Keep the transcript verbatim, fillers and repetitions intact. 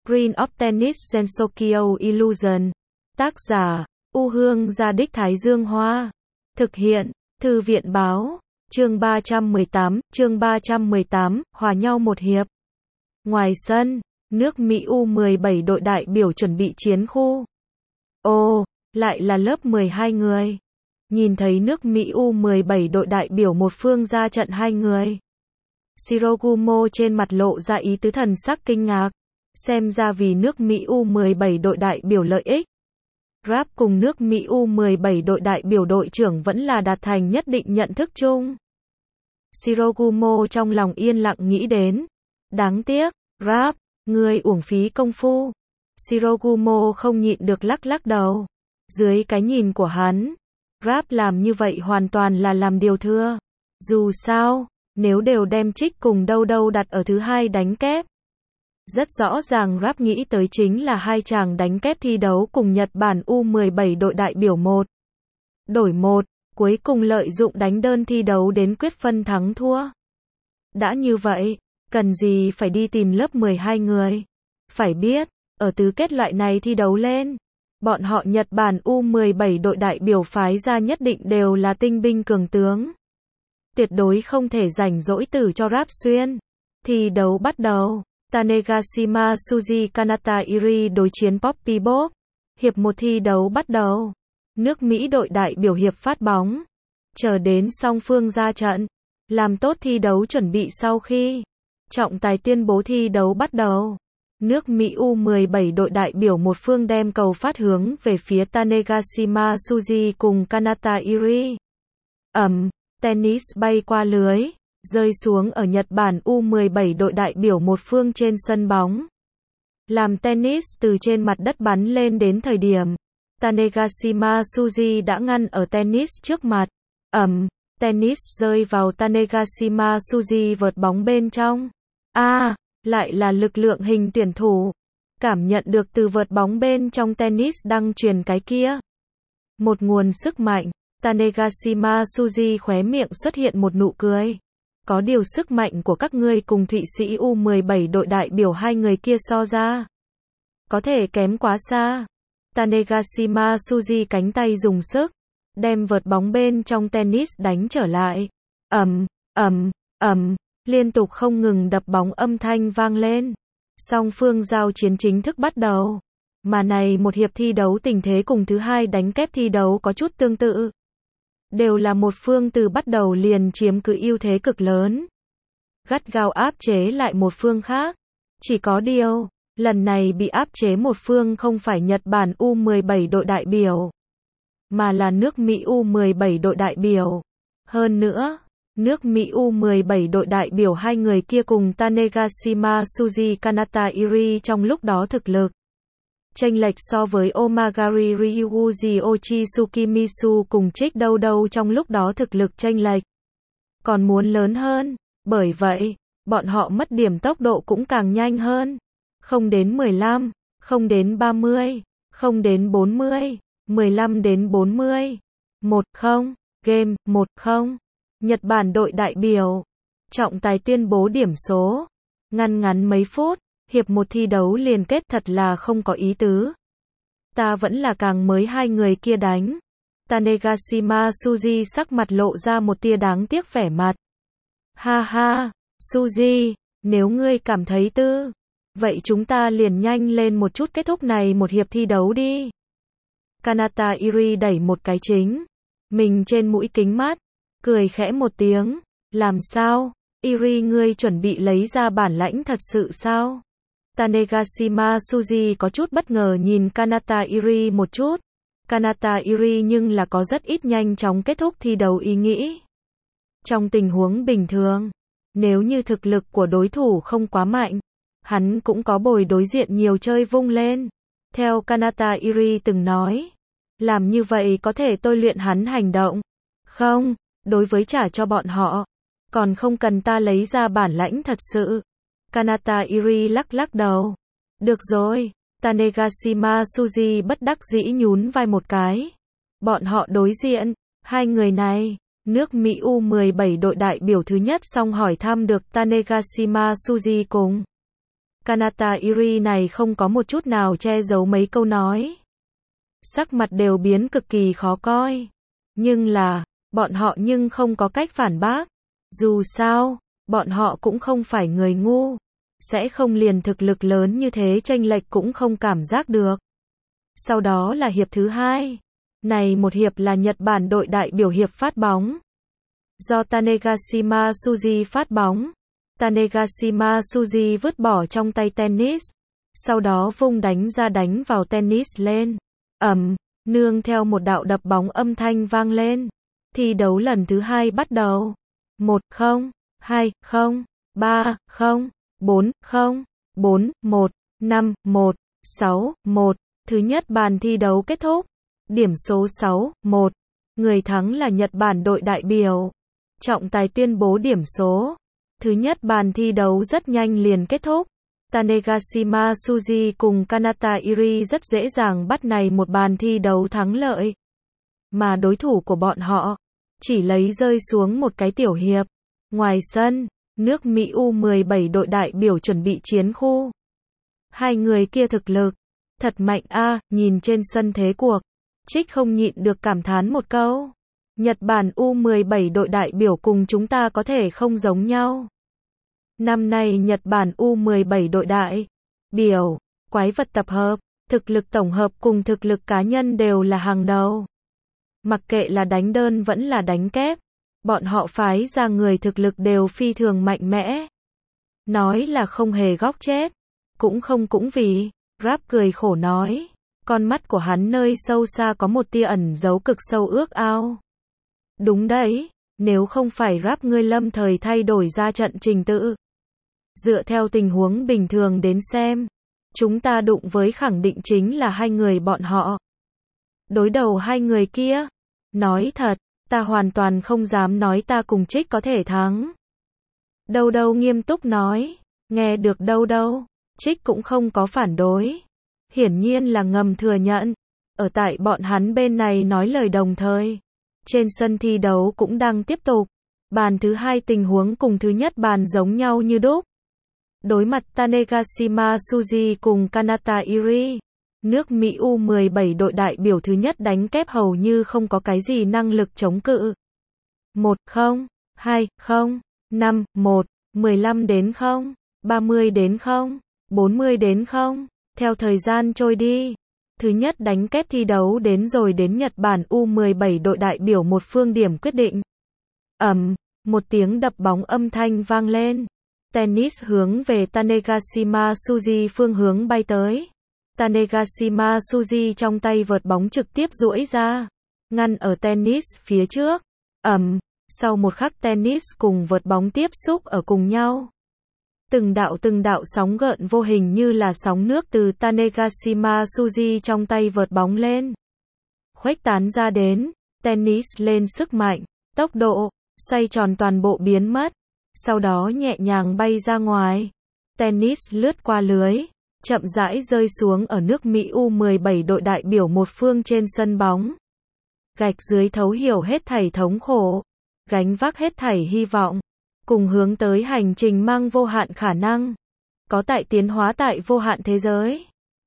Green of Tennis Gensokyo Illusion. Tác giả, U Hương Gia Đích Thái Dương Hoa. Thực hiện, Thư viện Báo. Chương ba trăm mười tám, chương ba trăm mười tám, hòa nhau một hiệp. Ngoài sân, nước Mỹ U mười bảy đội đại biểu chuẩn bị chiến khu. Ồ, lại là lớp mười hai người. Nhìn thấy nước Mỹ U mười bảy đội đại biểu một phương ra trận hai người. Shirogumo trên mặt lộ ra ý tứ thần sắc kinh ngạc. Xem ra vì nước Mỹ U mười bảy đội đại biểu lợi ích. Rap cùng nước Mỹ U mười bảy đội đại biểu đội trưởng vẫn là đạt thành nhất định nhận thức chung. Shirogumo trong lòng yên lặng nghĩ đến. Đáng tiếc, Rap, ngươi uổng phí công phu. Shirogumo không nhịn được lắc lắc đầu. Dưới cái nhìn của hắn, Rap làm như vậy hoàn toàn là làm điều thừa. Dù sao, nếu đều đem Trích cùng Đâu Đâu đặt ở thứ hai đánh kép. Rất rõ ràng Rap nghĩ tới chính là hai chàng đánh kép thi đấu cùng Nhật Bản U mười bảy đội đại biểu một. Đổi một, cuối cùng lợi dụng đánh đơn thi đấu đến quyết phân thắng thua. Đã như vậy, cần gì phải đi tìm lớp mười hai người. Phải biết, ở tứ kết loại này thi đấu lên, bọn họ Nhật Bản U mười bảy đội đại biểu phái ra nhất định đều là tinh binh cường tướng. Tuyệt đối không thể rảnh rỗi tử cho Rap xuyên. Thi đấu bắt đầu. Tanegashima Tsuji Kanata Iri đối chiến Poppy Bob. Hiệp một thi đấu bắt đầu. Nước Mỹ đội đại biểu hiệp phát bóng. Chờ đến song phương ra trận. Làm tốt thi đấu chuẩn bị sau khi. Trọng tài tuyên bố thi đấu bắt đầu. Nước Mỹ U mười bảy đội đại biểu một phương đem cầu phát hướng về phía Tanegashima Tsuji cùng Kanata Iri. Ầm, tennis bay qua lưới. Rơi xuống ở Nhật Bản U mười bảy đội đại biểu một phương trên sân bóng. Làm tennis từ trên mặt đất bắn lên đến thời điểm. Tanegashima Tsuji đã ngăn ở tennis trước mặt. Ầm, tennis rơi vào Tanegashima Tsuji vợt bóng bên trong. A, à, lại là lực lượng hình tuyển thủ. Cảm nhận được từ vợt bóng bên trong tennis đang truyền cái kia. Một nguồn sức mạnh. Tanegashima Tsuji khóe miệng xuất hiện một nụ cười. Có điều sức mạnh của các ngươi cùng Thụy Sĩ U mười bảy đội đại biểu hai người kia so ra. Có thể kém quá xa. Tanegashima Tsuji cánh tay dùng sức. Đem vợt bóng bên trong tennis đánh trở lại. Ầm, ầm, ầm. Liên tục không ngừng đập bóng âm thanh vang lên. Song phương giao chiến chính thức bắt đầu. Mà này một hiệp thi đấu tình thế cùng thứ hai đánh kép thi đấu có chút tương tự. Đều là một phương từ bắt đầu liền chiếm cứ ưu thế cực lớn. Gắt gao áp chế lại một phương khác. Chỉ có điều, lần này bị áp chế một phương không phải Nhật Bản U mười bảy đội đại biểu. Mà là nước Mỹ U mười bảy đội đại biểu. Hơn nữa, nước Mỹ U mười bảy đội đại biểu hai người kia cùng Tanegashima Tsuji Kanata Iri trong lúc đó thực lực. Chênh lệch so với Omagari Ryuji Ochitsukimisu cùng Trích Đâu Đâu trong lúc đó thực lực chênh lệch còn muốn lớn hơn, bởi vậy, bọn họ mất điểm tốc độ cũng càng nhanh hơn. Không đến mười lăm, không đến ba mươi, không đến bốn mươi, mười lăm đến bốn mươi. một không, game, một không. Nhật Bản đội đại biểu. Trọng tài tuyên bố điểm số. Ngăn ngắn mấy phút. Hiệp một thi đấu liền kết thật là không có ý tứ. Ta vẫn là càng mới hai người kia đánh. Tanegashima Tsuji sắc mặt lộ ra một tia đáng tiếc vẻ mặt. Ha ha, Tsuji, nếu ngươi cảm thấy tư, vậy chúng ta liền nhanh lên một chút kết thúc này một hiệp thi đấu đi. Kanata Iri đẩy một cái chính. Mình trên mũi kính mắt. Cười khẽ một tiếng. Làm sao? Iri ngươi chuẩn bị lấy ra bản lãnh thật sự sao? Tanegashima Tsuji có chút bất ngờ nhìn Kanata Iri một chút. Kanata Iri nhưng là có rất ít nhanh chóng kết thúc thi đấu ý nghĩ. Trong tình huống bình thường, nếu như thực lực của đối thủ không quá mạnh, hắn cũng có bồi đối diện nhiều chơi vung lên. Theo Kanata Iri từng nói, làm như vậy có thể tôi luyện hắn hành động. Không, đối với trả cho bọn họ, còn không cần ta lấy ra bản lãnh thật sự. Kanata Iri lắc lắc đầu. Được rồi. Tanegashima Tsuji bất đắc dĩ nhún vai một cái. Bọn họ đối diện. Hai người này. Nước Mỹ U mười bảy đội đại biểu thứ nhất xong hỏi thăm được Tanegashima Tsuji cùng Kanata Iri này không có một chút nào che giấu mấy câu nói. Sắc mặt đều biến cực kỳ khó coi. Nhưng là, bọn họ nhưng không có cách phản bác. Dù sao, bọn họ cũng không phải người ngu. Sẽ không liền thực lực lớn như thế chênh lệch cũng không cảm giác được. Sau đó là hiệp thứ hai. Này một hiệp là Nhật Bản đội đại biểu hiệp phát bóng. Do Tanegashima Tsuji phát bóng. Tanegashima Tsuji vứt bỏ trong tay tennis. Sau đó vung đánh ra đánh vào tennis lên. Ầm, nương theo một đạo đập bóng âm thanh vang lên. Thi đấu lần thứ hai bắt đầu. một không, hai không, ba không, bốn không, bốn một, năm một, sáu một. Thứ nhất bàn thi đấu kết thúc. Điểm số sáu một. Người thắng là Nhật Bản đội đại biểu. Trọng tài tuyên bố điểm số. Thứ nhất bàn thi đấu rất nhanh liền kết thúc. Tanegashima Tsuji cùng Kanata Iri rất dễ dàng bắt này một bàn thi đấu thắng lợi. Mà đối thủ của bọn họ chỉ lấy rơi xuống một cái tiểu hiệp. Ngoài sân, nước Mỹ U mười bảy đội đại biểu chuẩn bị chiến khu. Hai người kia thực lực thật mạnh a, à, nhìn trên sân thế cuộc, Trích không nhịn được cảm thán một câu. Nhật Bản U mười bảy đội đại biểu cùng chúng ta có thể không giống nhau. Năm nay Nhật Bản U mười bảy đội đại biểu, quái vật tập hợp, thực lực tổng hợp cùng thực lực cá nhân đều là hàng đầu. Mặc kệ là đánh đơn vẫn là đánh kép, bọn họ phái ra người thực lực đều phi thường mạnh mẽ. Nói là không hề góc chết, cũng không cũng vì, Rap cười khổ nói, con mắt của hắn nơi sâu xa có một tia ẩn giấu cực sâu ước ao. Đúng đấy, nếu không phải Rap ngươi lâm thời thay đổi ra trận trình tự. Dựa theo tình huống bình thường đến xem, chúng ta đụng với khẳng định chính là hai người bọn họ. Đối đầu hai người kia, nói thật, ta hoàn toàn không dám nói ta cùng Trích có thể thắng. Đâu đâu nghiêm túc nói, nghe được đâu đâu, Trích cũng không có phản đối. Hiển nhiên là ngầm thừa nhận, ở tại bọn hắn bên này nói lời đồng thời. Trên sân thi đấu cũng đang tiếp tục. Bàn thứ hai tình huống cùng thứ nhất bàn giống nhau như đúc. Đối mặt Tanegashima Tsuji cùng Kanata Iri, nước Mỹ U mười bảy đội đại biểu thứ nhất đánh kép hầu như không có cái gì năng lực chống cự. một không, hai không, năm một, mười lăm đến không, ba mươi đến không, bốn mươi đến không. Theo thời gian trôi đi, thứ nhất đánh kép thi đấu đến rồi đến Nhật Bản U mười bảy đội đại biểu một phương điểm quyết định. Ầm, một tiếng đập bóng âm thanh vang lên. Tennis hướng về Tanegashima Tsuji phương hướng bay tới. Tanegashima Tsuji trong tay vợt bóng trực tiếp duỗi ra, ngăn ở tennis phía trước. Ầm, sau một khắc tennis cùng vợt bóng tiếp xúc ở cùng nhau. Từng đạo từng đạo sóng gợn vô hình như là sóng nước từ Tanegashima Tsuji trong tay vợt bóng lên. Khuếch tán ra đến, tennis lên sức mạnh, tốc độ, xoay tròn toàn bộ biến mất. Sau đó nhẹ nhàng bay ra ngoài. Tennis lướt qua lưới, chậm rãi rơi xuống ở nước Mỹ U mười bảy đội đại biểu một phương trên sân bóng. Gạch dưới thấu hiểu hết thảy thống khổ, gánh vác hết thảy hy vọng, cùng hướng tới hành trình mang vô hạn khả năng, có tại tiến hóa tại vô hạn thế giới.